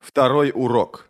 Второй урок.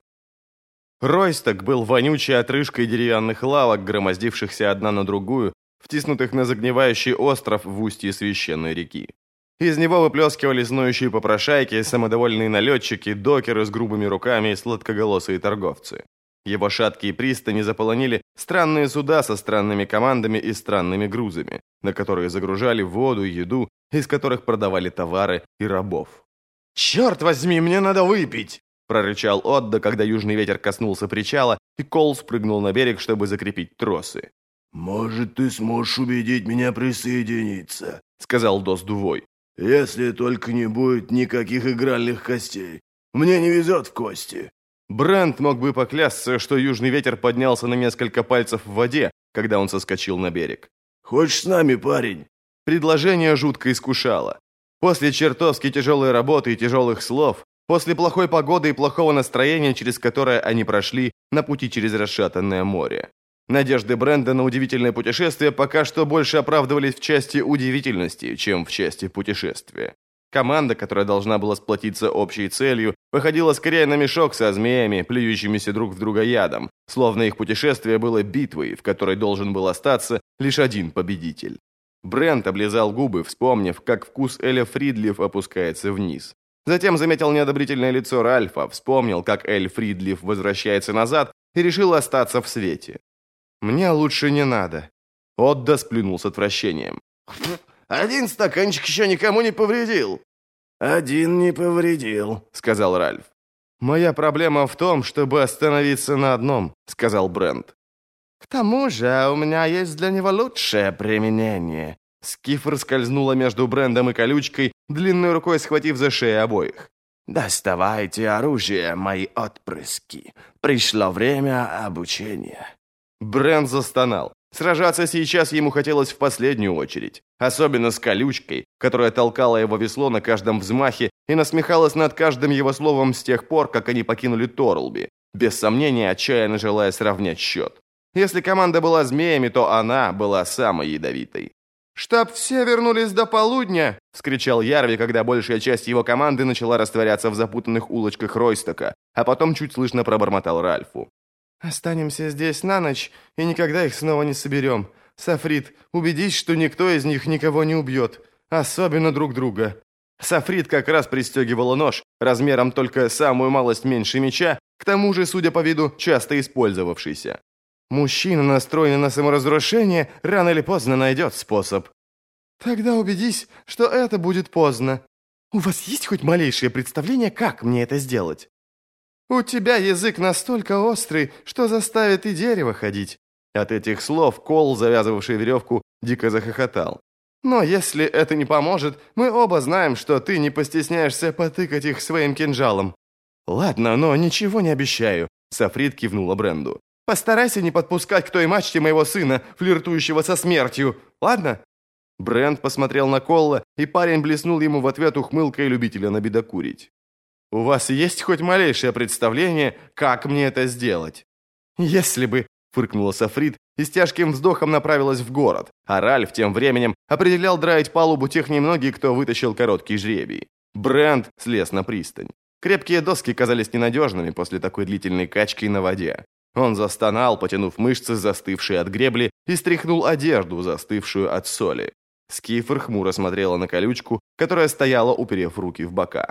Ройсток был вонючей отрыжкой деревянных лавок, громоздившихся одна на другую, втиснутых на загнивающий остров в устье священной реки. Из него выплескивались ноющие попрошайки, самодовольные налетчики, докеры с грубыми руками и сладкоголосые торговцы. Его шаткие пристани заполонили странные суда со странными командами и странными грузами, на которые загружали воду и еду, из которых продавали товары и рабов. «Черт возьми, мне надо выпить!» — прорычал Отда, когда южный ветер коснулся причала, и Кол спрыгнул на берег, чтобы закрепить тросы. «Может, ты сможешь убедить меня присоединиться», — сказал Дос Дувой. «если только не будет никаких игральных костей. Мне не везет в кости». Брент мог бы поклясться, что южный ветер поднялся на несколько пальцев в воде, когда он соскочил на берег. «Хочешь с нами, парень?» Предложение жутко искушало. После чертовски тяжелой работы и тяжелых слов, после плохой погоды и плохого настроения, через которое они прошли на пути через расшатанное море. Надежды Бренда на удивительное путешествие пока что больше оправдывались в части удивительности, чем в части путешествия. Команда, которая должна была сплотиться общей целью, походила скорее на мешок со змеями, плюющимися друг в друга ядом, словно их путешествие было битвой, в которой должен был остаться лишь один победитель. Брент облизал губы, вспомнив, как вкус Эля Фридлиф опускается вниз. Затем заметил неодобрительное лицо Ральфа, вспомнил, как Эль Фридлиф возвращается назад и решил остаться в свете. «Мне лучше не надо». Отда сплюнул с отвращением. «Один стаканчик еще никому не повредил». «Один не повредил», — сказал Ральф. «Моя проблема в том, чтобы остановиться на одном», — сказал Брент. «К тому же у меня есть для него лучшее применение». Скифр скользнула между Брендом и колючкой, длинной рукой схватив за шею обоих. «Доставайте оружие, мои отпрыски. Пришло время обучения». Бренд застонал. Сражаться сейчас ему хотелось в последнюю очередь. Особенно с колючкой, которая толкала его весло на каждом взмахе и насмехалась над каждым его словом с тех пор, как они покинули Торлби, без сомнения отчаянно желая сравнять счет. Если команда была змеями, то она была самой ядовитой. «Чтоб все вернулись до полудня!» — вскричал Ярви, когда большая часть его команды начала растворяться в запутанных улочках Ройстока, а потом чуть слышно пробормотал Ральфу. «Останемся здесь на ночь и никогда их снова не соберем. Сафрид, убедись, что никто из них никого не убьет, особенно друг друга». Сафрид как раз пристегивала нож, размером только самую малость меньше меча, к тому же, судя по виду, часто использовавшийся. Мужчина, настроенный на саморазрушение, рано или поздно найдет способ. «Тогда убедись, что это будет поздно. У вас есть хоть малейшее представление, как мне это сделать?» «У тебя язык настолько острый, что заставит и дерево ходить». От этих слов Кол, завязывавший веревку, дико захохотал. «Но если это не поможет, мы оба знаем, что ты не постесняешься потыкать их своим кинжалом». «Ладно, но ничего не обещаю», — Сафрид кивнула Бренду. «Постарайся не подпускать к той мачте моего сына, флиртующего со смертью, ладно?» Бренд посмотрел на Колла, и парень блеснул ему в ответ ухмылкой любителя набедокурить. «У вас есть хоть малейшее представление, как мне это сделать?» «Если бы», — фыркнула Сафрид и с тяжким вздохом направилась в город, а Ральф тем временем определял драить палубу тех немногих, кто вытащил короткий жребий. Брент слез на пристань. Крепкие доски казались ненадежными после такой длительной качки на воде. Он застонал, потянув мышцы, застывшие от гребли, и стряхнул одежду, застывшую от соли. Скифр хмуро смотрела на колючку, которая стояла, уперев руки в бока.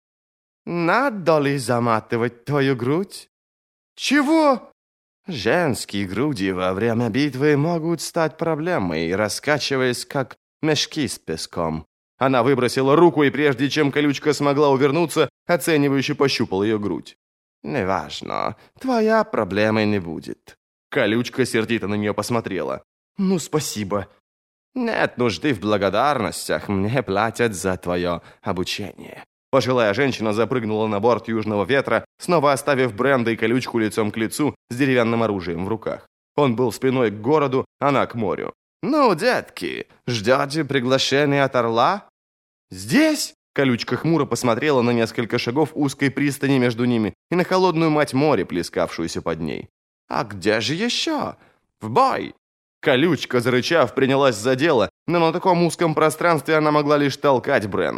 «Надо ли заматывать твою грудь?» «Чего?» «Женские груди во время битвы могут стать проблемой, раскачиваясь, как мешки с песком». Она выбросила руку, и прежде чем колючка смогла увернуться, оценивающе пощупал ее грудь. «Неважно, твоя проблемы не будет». Колючка сердито на нее посмотрела. «Ну, спасибо». «Нет нужды в благодарностях, мне платят за твое обучение». Пожилая женщина запрыгнула на борт Южного ветра, снова оставив Бренда и колючку лицом к лицу с деревянным оружием в руках. Он был спиной к городу, она к морю. «Ну, детки, ждете приглашения от орла?» «Здесь?» Колючка хмуро посмотрела на несколько шагов узкой пристани между ними и на холодную мать моря, плескавшуюся под ней. «А где же еще? В бой!» Колючка, зарычав, принялась за дело, но на таком узком пространстве она могла лишь толкать Бренда.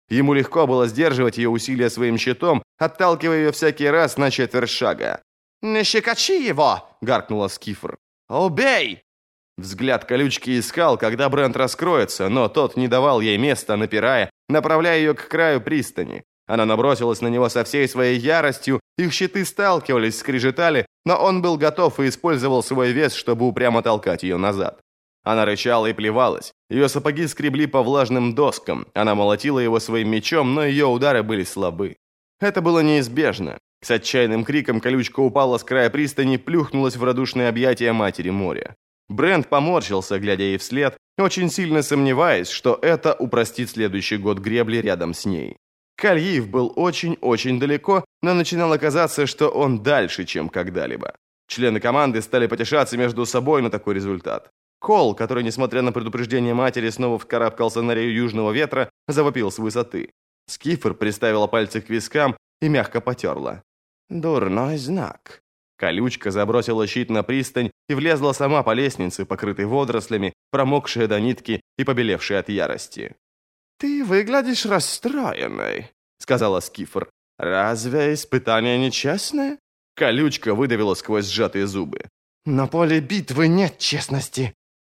Ему легко было сдерживать ее усилия своим щитом, отталкивая ее всякий раз на четверть шага. «Не щекочи его!» — гаркнула Скифр. «Убей!» Взгляд колючки искал, когда Брент раскроется, но тот не давал ей места, напирая, направляя ее к краю пристани. Она набросилась на него со всей своей яростью, их щиты сталкивались, скрежетали, но он был готов и использовал свой вес, чтобы упрямо толкать ее назад. Она рычала и плевалась, ее сапоги скребли по влажным доскам, она молотила его своим мечом, но ее удары были слабы. Это было неизбежно. С отчаянным криком колючка упала с края пристани, плюхнулась в радушные объятия матери моря. Брент поморщился, глядя ей вслед, очень сильно сомневаясь, что это упростит следующий год гребли рядом с ней. Кальив был очень-очень далеко, но начинало казаться, что он дальше, чем когда-либо. Члены команды стали потешаться между собой на такой результат. Кол, который, несмотря на предупреждение матери, снова вкарабкался на рею южного ветра, завопил с высоты. Скифр приставила пальцы к вискам и мягко потерла. «Дурной знак». Колючка забросила щит на пристань и влезла сама по лестнице, покрытой водорослями, промокшая до нитки и побелевшая от ярости. «Ты выглядишь расстроенной», — сказала Скифр. «Разве испытание нечестное?» Колючка выдавила сквозь сжатые зубы. «На поле битвы нет честности».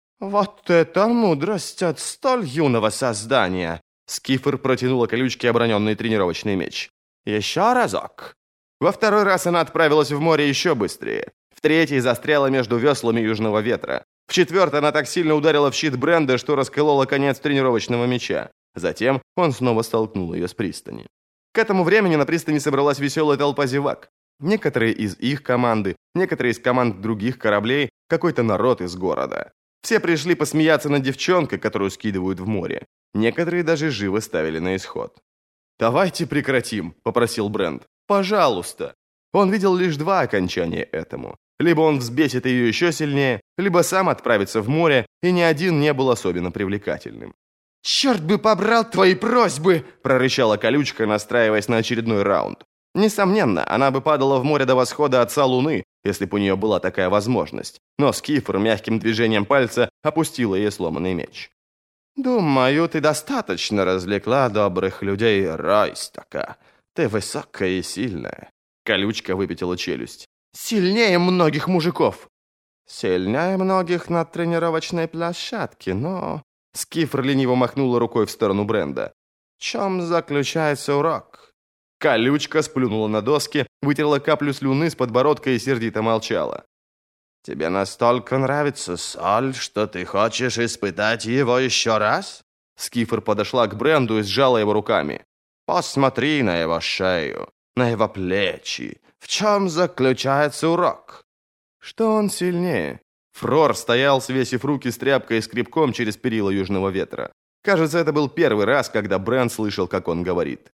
«Вот это мудрость от столь юного создания!» Скифр протянула колючке оброненный тренировочный меч. «Еще разок». Во второй раз она отправилась в море еще быстрее. В третий застряла между веслами южного ветра. В четвертый она так сильно ударила в щит Бренда, что расколола конец тренировочного меча. Затем он снова столкнул ее с пристани. К этому времени на пристани собралась веселая толпа зевак. Некоторые из их команды, некоторые из команд других кораблей, какой-то народ из города. Все пришли посмеяться над девчонкой, которую скидывают в море. Некоторые даже живо ставили на исход. «Давайте прекратим», — попросил Брент. «Пожалуйста». Он видел лишь два окончания этому. Либо он взбесит ее еще сильнее, либо сам отправится в море, и ни один не был особенно привлекательным. «Черт бы побрал твои просьбы!» – прорычала колючка, настраиваясь на очередной раунд. Несомненно, она бы падала в море до восхода отца Луны, если бы у нее была такая возможность. Но Скифр мягким движением пальца опустила ей сломанный меч. «Думаю, ты достаточно развлекла добрых людей, Райстака. Ты высокая и сильная». Колючка выпятила челюсть. «Сильнее многих мужиков». «Сильнее многих на тренировочной площадке, но...» Скифр лениво махнула рукой в сторону Бренда. «В чем заключается урок?» Колючка сплюнула на доски, вытерла каплю слюны с подбородка и сердито молчала. «Тебе настолько нравится соль, что ты хочешь испытать его еще раз?» Скифр подошла к Бренду и сжала его руками. «Посмотри на его шею, на его плечи. В чем заключается урок?» «Что он сильнее?» Фрор стоял, свесив руки с тряпкой и скребком через перила южного ветра. Кажется, это был первый раз, когда Брент слышал, как он говорит.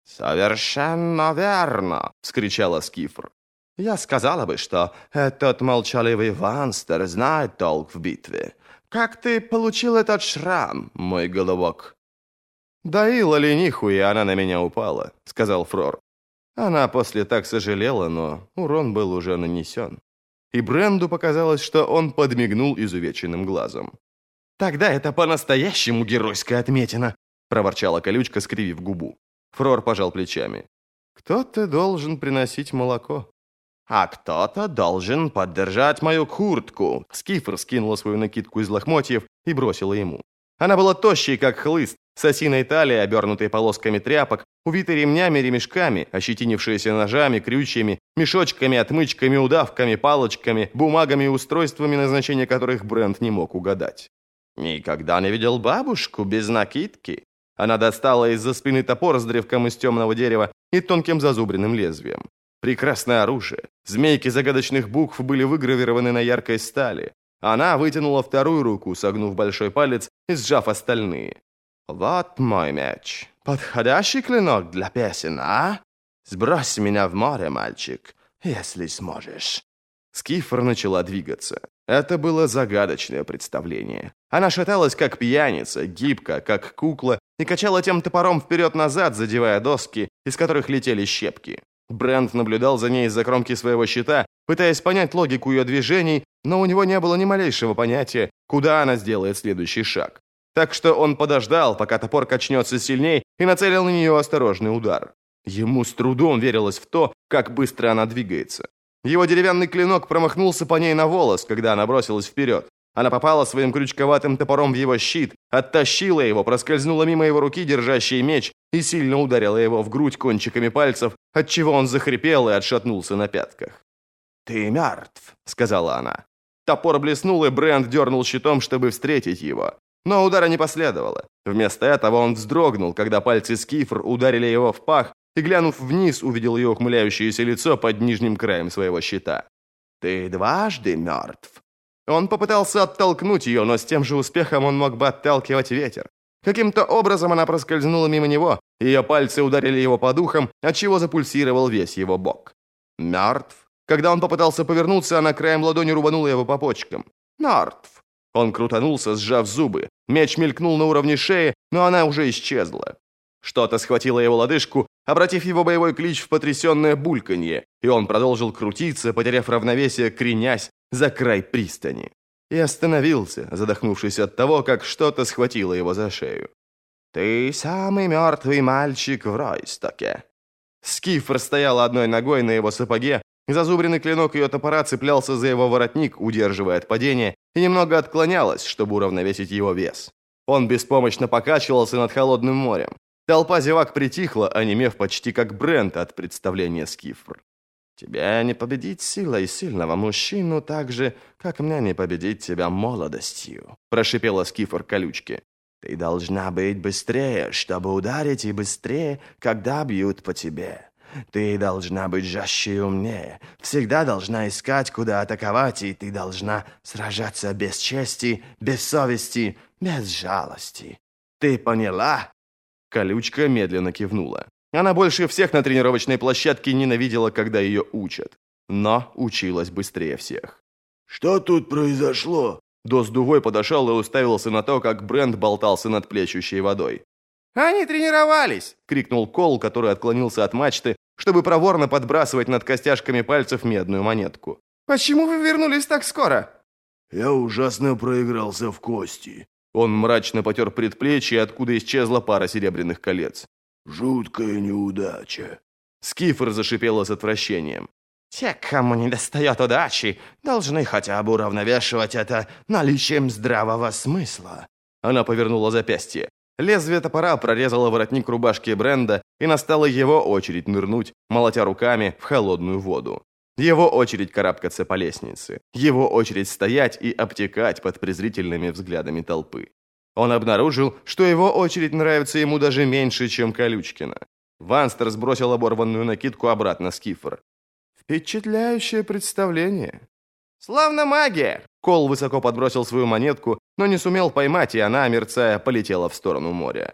«Совершенно верно!» — вскричала Скифр. «Я сказала бы, что этот молчаливый Ванстер знает толк в битве. Как ты получил этот шрам, мой голубок?» «Доила лениху, и она на меня упала», — сказал Фрор. Она после так сожалела, но урон был уже нанесен. И Бренду показалось, что он подмигнул изувеченным глазом. «Тогда это по-настоящему геройская отметина», — проворчала колючка, скривив губу. Фрор пожал плечами. «Кто-то должен приносить молоко». «А кто-то должен поддержать мою куртку». Скифр скинула свою накидку из лохмотьев и бросила ему. Она была тощей, как хлыст, с осиной талией, обернутой полосками тряпок, увитой ремнями и ремешками, ощетинившиеся ножами, крючьями, мешочками, отмычками, удавками, палочками, бумагами и устройствами, назначения которых Брент не мог угадать. «Никогда не видел бабушку без накидки». Она достала из-за спины топор с древком из темного дерева и тонким зазубренным лезвием. Прекрасное оружие. Змейки загадочных букв были выгравированы на яркой стали. Она вытянула вторую руку, согнув большой палец и сжав остальные. «Вот мой меч. Подходящий клинок для песен, а? Сбрось меня в море, мальчик, если сможешь». Скифр начала двигаться. Это было загадочное представление. Она шаталась, как пьяница, гибко, как кукла, и качала тем топором вперед-назад, задевая доски, из которых летели щепки. Брент наблюдал за ней из-за кромки своего щита, пытаясь понять логику ее движений, но у него не было ни малейшего понятия, куда она сделает следующий шаг. Так что он подождал, пока топор качнется сильней, и нацелил на нее осторожный удар. Ему с трудом верилось в то, как быстро она двигается. Его деревянный клинок промахнулся по ней на волос, когда она бросилась вперед. Она попала своим крючковатым топором в его щит, оттащила его, проскользнула мимо его руки, держащей меч, и сильно ударила его в грудь кончиками пальцев, отчего он захрипел и отшатнулся на пятках. «Ты мертв», — сказала она. Топор блеснул, и Брент дернул щитом, чтобы встретить его. Но удара не последовало. Вместо этого он вздрогнул, когда пальцы Скифр ударили его в пах, и, глянув вниз, увидел ее ухмыляющееся лицо под нижним краем своего щита. «Ты дважды мертв». Он попытался оттолкнуть ее, но с тем же успехом он мог бы отталкивать ветер. Каким-то образом она проскользнула мимо него, ее пальцы ударили его по духам, отчего запульсировал весь его бок. «Мертв». Когда он попытался повернуться, она краем ладони рубанула его по почкам. «Мертв». Он крутанулся, сжав зубы. Меч мелькнул на уровне шеи, но она уже исчезла. Что-то схватило его лодыжку, обратив его боевой клич в потрясенное бульканье, и он продолжил крутиться, потеряв равновесие, кренясь за край пристани. И остановился, задохнувшись от того, как что-то схватило его за шею. «Ты самый мертвый мальчик в Ройстоке». Скифр стояла одной ногой на его сапоге, зазубренный клинок ее топора цеплялся за его воротник, удерживая от падения, и немного отклонялась, чтобы уравновесить его вес. Он беспомощно покачивался над холодным морем. Толпа зевак притихла, онемев почти как Брент от представления Скифр. «Тебя не победить силой сильного мужчину так же, как мне не победить тебя молодостью», прошипела Скифр колючки. «Ты должна быть быстрее, чтобы ударить, и быстрее, когда бьют по тебе. Ты должна быть жестче и умнее, всегда должна искать, куда атаковать, и ты должна сражаться без чести, без совести, без жалости. Ты поняла?» Колючка медленно кивнула. Она больше всех на тренировочной площадке ненавидела, когда ее учат. Но училась быстрее всех. «Что тут произошло?» До с дугой подошел и уставился на то, как Брент болтался над плещущей водой. «Они тренировались!» — крикнул Кол, который отклонился от мачты, чтобы проворно подбрасывать над костяшками пальцев медную монетку. «Почему вы вернулись так скоро?» «Я ужасно проигрался в кости». Он мрачно потер предплечье, откуда исчезла пара серебряных колец. «Жуткая неудача». Скифр зашипела с отвращением. «Те, кому недостает удачи, должны хотя бы уравновешивать это наличием здравого смысла». Она повернула запястье. Лезвие топора прорезало воротник рубашки Бренда, и настала его очередь нырнуть, молотя руками в холодную воду. Его очередь карабкаться по лестнице. Его очередь стоять и обтекать под презрительными взглядами толпы. Он обнаружил, что его очередь нравится ему даже меньше, чем Колючкина. Ванстер сбросил оборванную накидку обратно Скифр. «Впечатляющее представление». «Славно магия!» Кол высоко подбросил свою монетку, но не сумел поймать, и она, мерцая, полетела в сторону моря.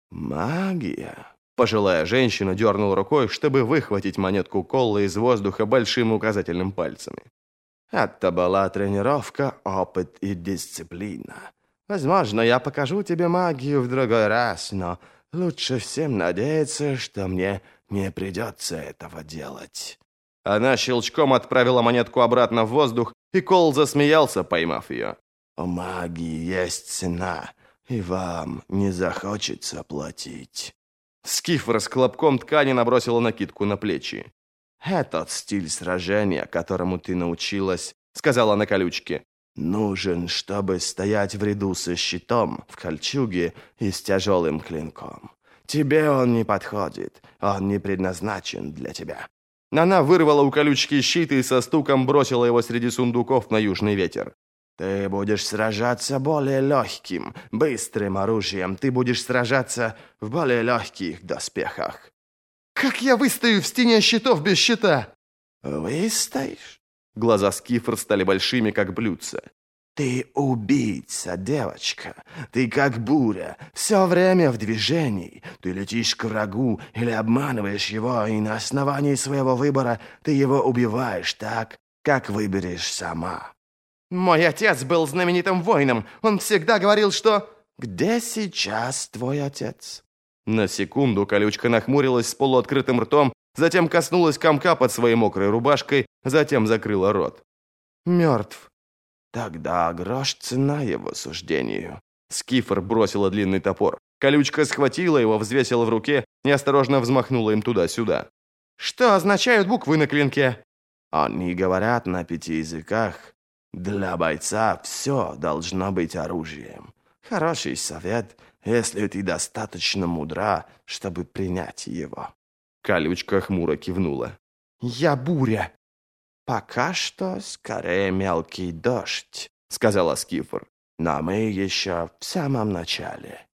«Магия?» Пожилая женщина дернула рукой, чтобы выхватить монетку Колла из воздуха большим указательным пальцами. «Это была тренировка, опыт и дисциплина. Возможно, я покажу тебе магию в другой раз, но лучше всем надеяться, что мне не придется этого делать». Она щелчком отправила монетку обратно в воздух, и Кол засмеялся, поймав ее. «У магии есть цена, и вам не захочется платить». Скифр с клубком ткани набросила накидку на плечи. «Этот стиль сражения, которому ты научилась, — сказала она колючке, — нужен, чтобы стоять в ряду со щитом, в кольчуге и с тяжелым клинком. Тебе он не подходит, он не предназначен для тебя». Она вырвала у колючки щит и со стуком бросила его среди сундуков на южный ветер. «Ты будешь сражаться более легким, быстрым оружием. Ты будешь сражаться в более легких доспехах». «Как я выстою в стене щитов без щита?» «Выстоишь?» Глаза Скифр стали большими, как блюдца. «Ты убийца, девочка. Ты как буря, все время в движении. Ты летишь к врагу или обманываешь его, и на основании своего выбора ты его убиваешь так, как выберешь сама». «Мой отец был знаменитым воином. Он всегда говорил, что...» «Где сейчас твой отец?» На секунду колючка нахмурилась с полуоткрытым ртом, затем коснулась комка под своей мокрой рубашкой, затем закрыла рот. «Мертв». «Тогда грош цена его суждению». Скифр бросила длинный топор. Колючка схватила его, взвесила в руке и осторожно взмахнула им туда-сюда. «Что означают буквы на клинке?» Они говорят на 5 языках. Для бойца все должно быть оружием. Хороший совет, если ты достаточно мудра, чтобы принять его». Колючка хмуро кивнула. «Я буря». «Пока что скорее мелкий дождь», — сказала Скифор. «Но мы еще в самом начале».